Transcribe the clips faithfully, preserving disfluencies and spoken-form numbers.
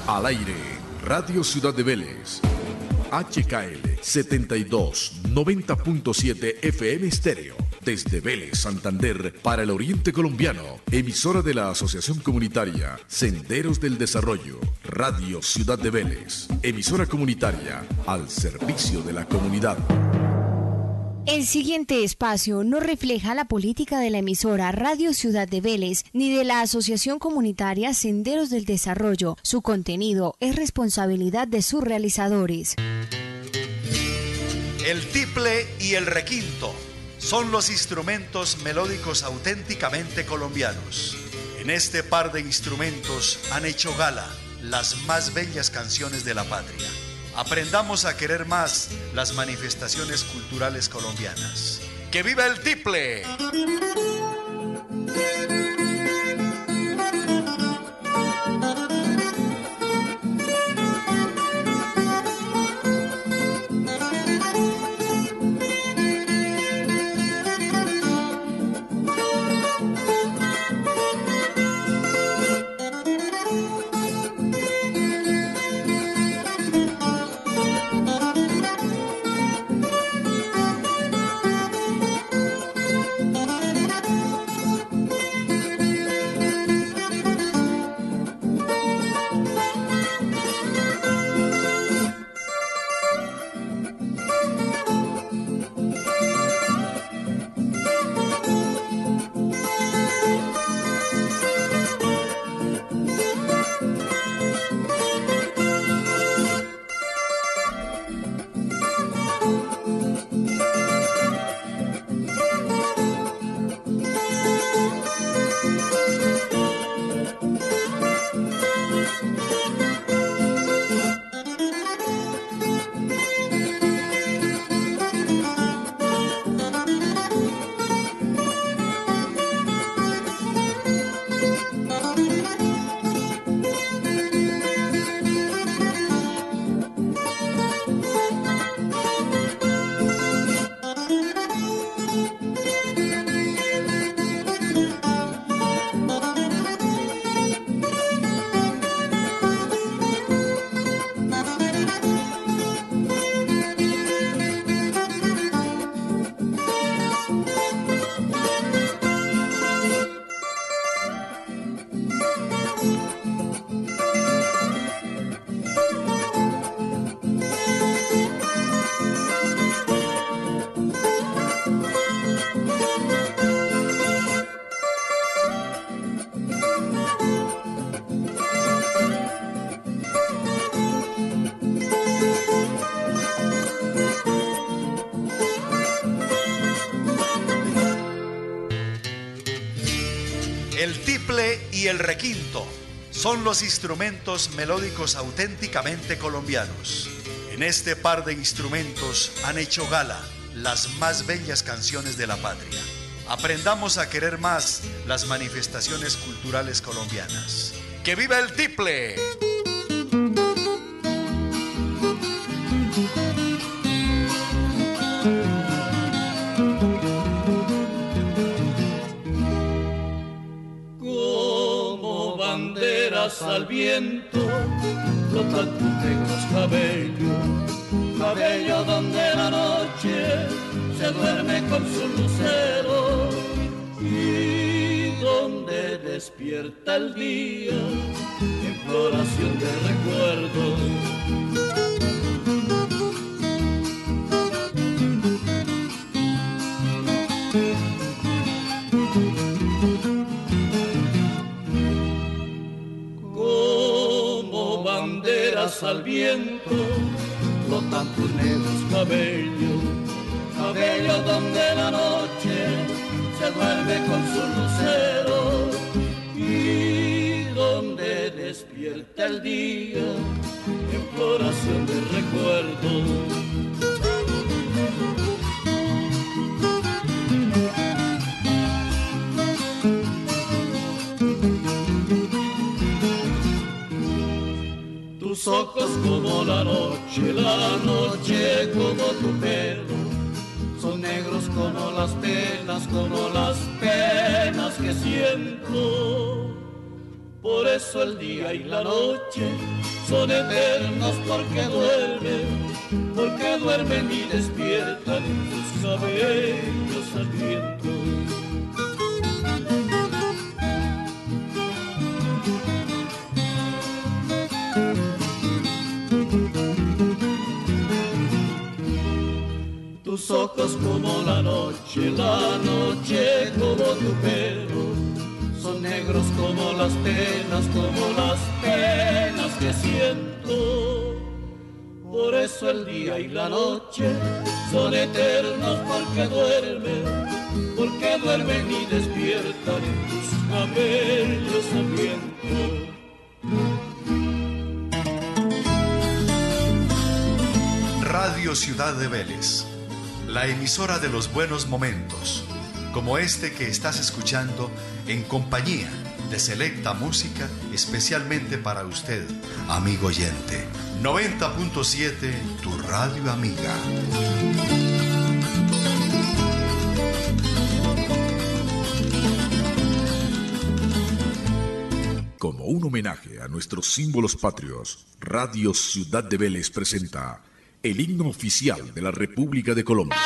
Al aire, Radio Ciudad de Vélez. H K L setenta y dos noventa punto siete F M estéreo. Desde Vélez, Santander, para el oriente colombiano. Emisora de la Asociación Comunitaria Senderos del Desarrollo. Radio Ciudad de Vélez. Emisora comunitaria al servicio de la comunidad. El siguiente espacio no refleja la política de la emisora Radio Ciudad de Vélez ni de la Asociación Comunitaria Senderos del Desarrollo. Su contenido es responsabilidad de sus realizadores. El tiple y el requinto son los instrumentos melódicos auténticamente colombianos. En este par de instrumentos han hecho gala las más bellas canciones de la patria. Aprendamos a querer más las manifestaciones culturales colombianas. ¡Que viva el tiple! Y el requinto son los instrumentos melódicos auténticamente colombianos. En este par de instrumentos han hecho gala las más bellas canciones de la patria. Aprendamos a querer más las manifestaciones culturales colombianas. ¡Que viva el tiple! Al viento flotan tus negros cabellos, cabello donde la noche se duerme con su lucero y donde despierta el día en floración de recuerdos. Al viento flotan tus negros cabellos, cabello donde la noche se duerme con su lucero y donde despierta el día en floración de recuerdos. Tus ojos como la noche, la noche como tu pelo, son negros como las penas, como las penas que siento Por eso el día y la noche son eternos porque duermen, porque duermen y despiertan en sus cabellos al viento. Tus ojos como la noche, la noche como tu pelo, son negros como las penas, como las penas que siento. Por eso el día y la noche son eternos porque duermen, porque duermen y despiertan en tus cabellos al viento. Radio Ciudad de Vélez, la emisora de los buenos momentos, como este que estás escuchando en compañía de selecta música especialmente para usted, amigo oyente. noventa punto siete, tu radio amiga. Como un homenaje a nuestros símbolos patrios, Radio Ciudad de Vélez presenta el himno oficial de la República de Colombia.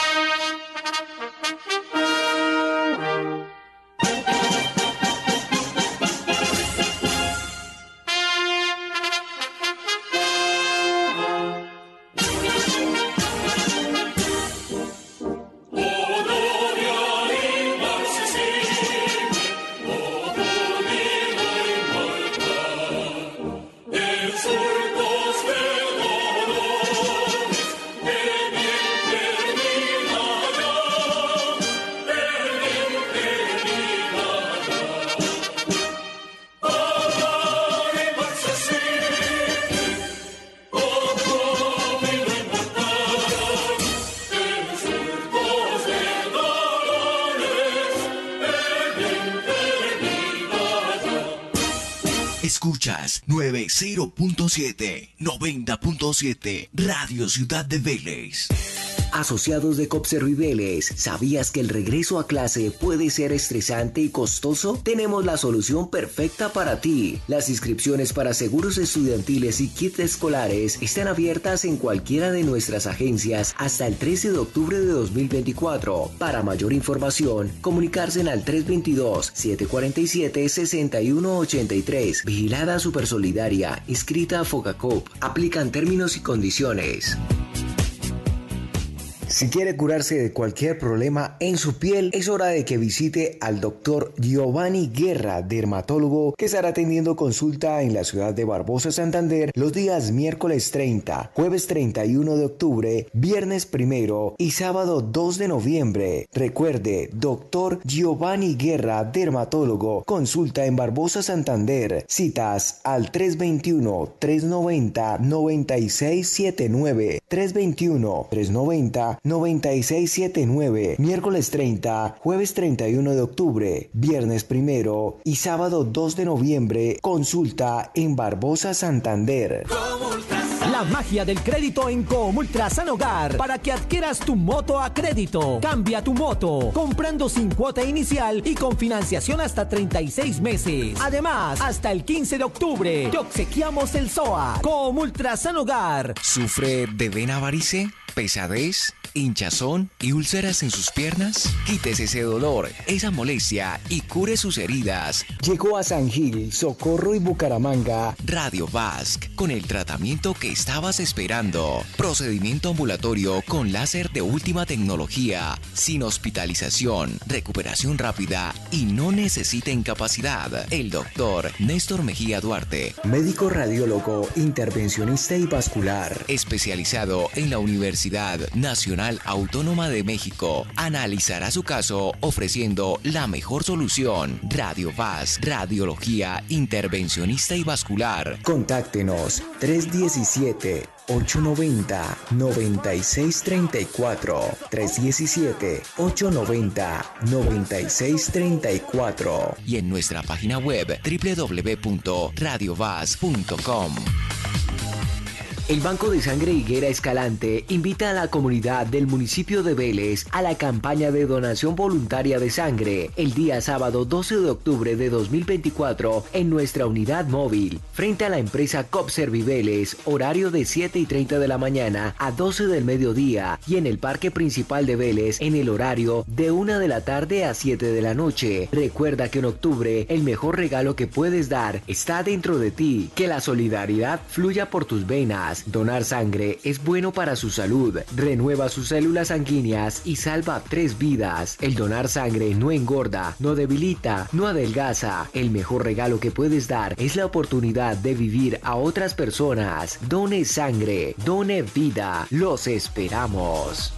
Escuchas noventa punto siete, noventa punto siete, Radio Ciudad de Vélez. Asociados de Copserro y Vélez, ¿sabías que el regreso a clase puede ser estresante y costoso? Tenemos la solución perfecta para ti. Las inscripciones para seguros estudiantiles y kits escolares están abiertas en cualquiera de nuestras agencias hasta el trece de octubre de dos mil veinticuatro. Para mayor información, comunicarse al tres dos dos, siete cuatro siete, seis uno ocho tres. Vigilada Supersolidaria, inscrita a Focacop. Aplican términos y condiciones. Si quiere curarse de cualquier problema en su piel, es hora de que visite al doctor Giovanni Guerra, dermatólogo, que estará atendiendo consulta en la ciudad de Barbosa, Santander, los días miércoles treinta, jueves treinta y uno de octubre, viernes primero y sábado dos de noviembre. Recuerde, doctor Giovanni Guerra, dermatólogo, consulta en Barbosa, Santander. Citas al tres dos uno, tres nueve cero, nueve seis siete nueve, tres dos uno, tres nueve cero, nueve seis siete nueve, miércoles treinta, jueves treinta y uno de octubre, viernes primero y sábado dos de noviembre, consulta en Barbosa, Santander. La magia del crédito en Comultrasan Hogar para que adquieras tu moto a crédito. Cambia tu moto comprando sin cuota inicial y con financiación hasta treinta y seis meses. Además, hasta el quince de octubre te obsequiamos el S O A. Comultrasan Hogar. ¿Sufre de vena varice, pesadez, hinchazón y úlceras en sus piernas? Quítese ese dolor, esa molestia y cure sus heridas. Llegó a San Gil, Socorro y Bucaramanga Radio Vasc, con el tratamiento que estabas esperando. Procedimiento ambulatorio con láser de última tecnología, sin hospitalización, recuperación rápida y no necesita incapacidad. El doctor Néstor Mejía Duarte, médico radiólogo, intervencionista y vascular, especializado en la Universidad Nacional Autónoma de México, analizará su caso ofreciendo la mejor solución. Radio Vasc, radiología intervencionista y vascular. Contáctenos tres uno siete, ocho nueve cero, nueve seis tres cuatro, tres uno siete, ocho nueve cero, nueve seis tres cuatro. Y en nuestra página web doble u doble u doble u punto radio vasc punto com. El Banco de Sangre Higuera Escalante invita a la comunidad del municipio de Vélez a la campaña de donación voluntaria de sangre el día sábado doce de octubre de dos mil veinticuatro en nuestra unidad móvil, frente a la empresa Copservi Vélez, horario de siete y treinta de la mañana a doce del mediodía, y en el parque principal de Vélez en el horario de una de la tarde a siete de la noche. Recuerda que en octubre el mejor regalo que puedes dar está dentro de ti. Que la solidaridad fluya por tus venas. Donar sangre es bueno para su salud, renueva sus células sanguíneas y salva tres vidas. El donar sangre no engorda, no debilita, no adelgaza. El mejor regalo que puedes dar es la oportunidad de vivir a otras personas. Done sangre, done vida. Los esperamos.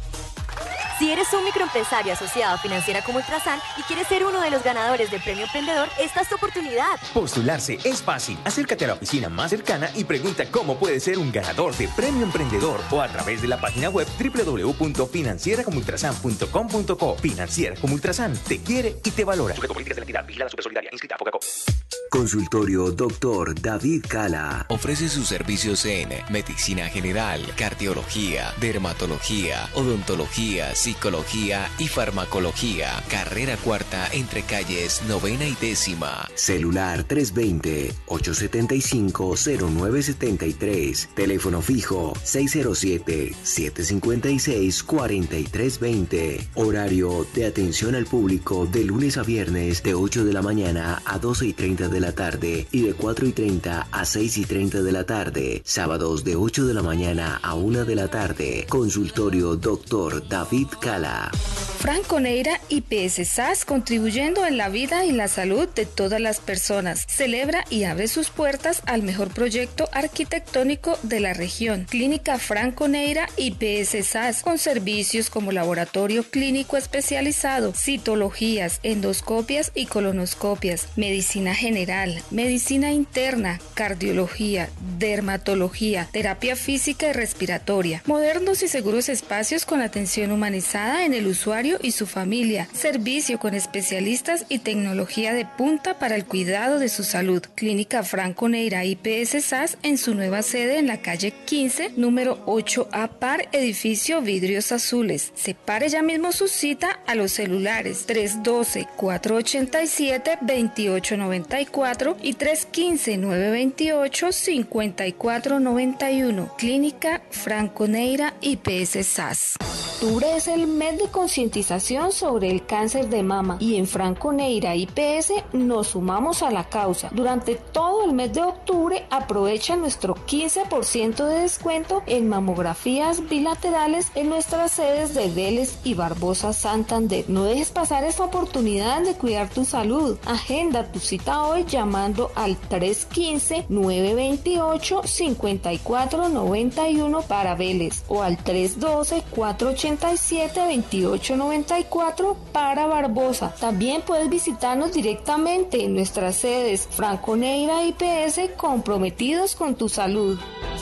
Si eres un microempresario asociado a Financiera como Ultrasan y quieres ser uno de los ganadores del Premio Emprendedor, esta es tu oportunidad. Postularse es fácil. Acércate a la oficina más cercana y pregunta cómo puedes ser un ganador de Premio Emprendedor o a través de la página web doble u doble u doble u punto financiera como ultrasan punto com punto co. Financiera como Ultrasan te quiere y te valora. Sujeto a políticas de la entidad, vigilada Supersolidaria, inscrita a Fogacop. Consultorio doctor David Cala. Ofrece sus servicios en medicina general, cardiología, dermatología, odontología, psicología y farmacología. Carrera cuarta entre calles novena y décima. Celular tres dos cero, ocho siete cinco, cero nueve siete tres. Teléfono fijo seis cero siete, siete cinco seis, cuatro tres dos cero. Horario de atención al público de lunes a viernes de ocho de la mañana a doce y treinta de la tarde y de cuatro y treinta a seis y treinta de la tarde. Sábados de ocho de la mañana a una de la tarde. Consultorio doctor David Cala. Franco Neira I P S S A S, contribuyendo en la vida y la salud de todas las personas. Celebra y abre sus puertas al mejor proyecto arquitectónico de la región. Clínica Franco Neira I P S S A S, con servicios como laboratorio clínico especializado, citologías, endoscopias y colonoscopias, medicina general, medicina interna, cardiología, dermatología, terapia física y respiratoria. Modernos y seguros espacios con atención humanizada en el usuario y su familia. Servicio con especialistas y tecnología de punta para el cuidado de su salud. Clínica Franco Neira I P S S A S en su nueva sede en la calle quince, número ocho A Par, edificio Vidrios Azules. Separe ya mismo su cita a los celulares tres uno dos, cuatro ocho siete, dos ocho nueve cuatro y tres uno cinco, nueve dos ocho, cinco cuatro nueve uno. Clínica Franco Neira I P S S A S. Octubre es el mes de concientización sobre el cáncer de mama y en Franco Neira I P S nos sumamos a la causa. Durante todo el mes de octubre aprovecha nuestro quince por ciento de descuento en mamografías bilaterales en nuestras sedes de Vélez y Barbosa Santander. No dejes pasar esta oportunidad de cuidar tu salud. Agenda tu cita hoy llamando al tres uno cinco, nueve dos ocho, cinco cuatro nueve uno para Vélez o al tres uno dos, cuatro ocho siete, dos ocho nueve cuatro para Barbosa. También puedes visitarnos directamente en nuestras sedes Franco Neira I P S, comprometidos con tu salud.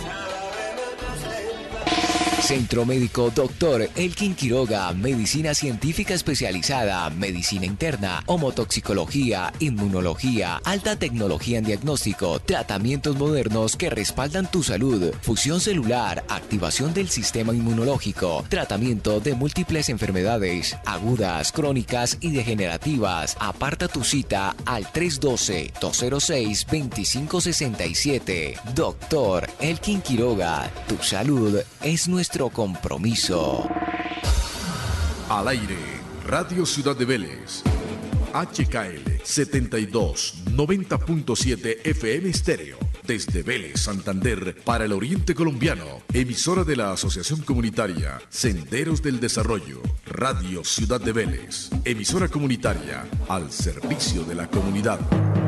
Centro Médico Doctor Elkin Quiroga, medicina científica especializada, medicina interna, homotoxicología, inmunología, alta tecnología en diagnóstico, tratamientos modernos que respaldan tu salud, fusión celular, activación del sistema inmunológico, tratamiento de múltiples enfermedades, agudas, crónicas y degenerativas. Aparta tu cita al tres uno dos, dos cero seis, dos cinco seis siete. Doctor Elkin Quiroga, tu salud es nuestro compromiso. Al aire, Radio Ciudad de Vélez, H K L setenta y dos, noventa punto siete F M estéreo, desde Vélez, Santander, para el oriente colombiano, emisora de la Asociación Comunitaria Senderos del Desarrollo, Radio Ciudad de Vélez, emisora comunitaria al servicio de la comunidad.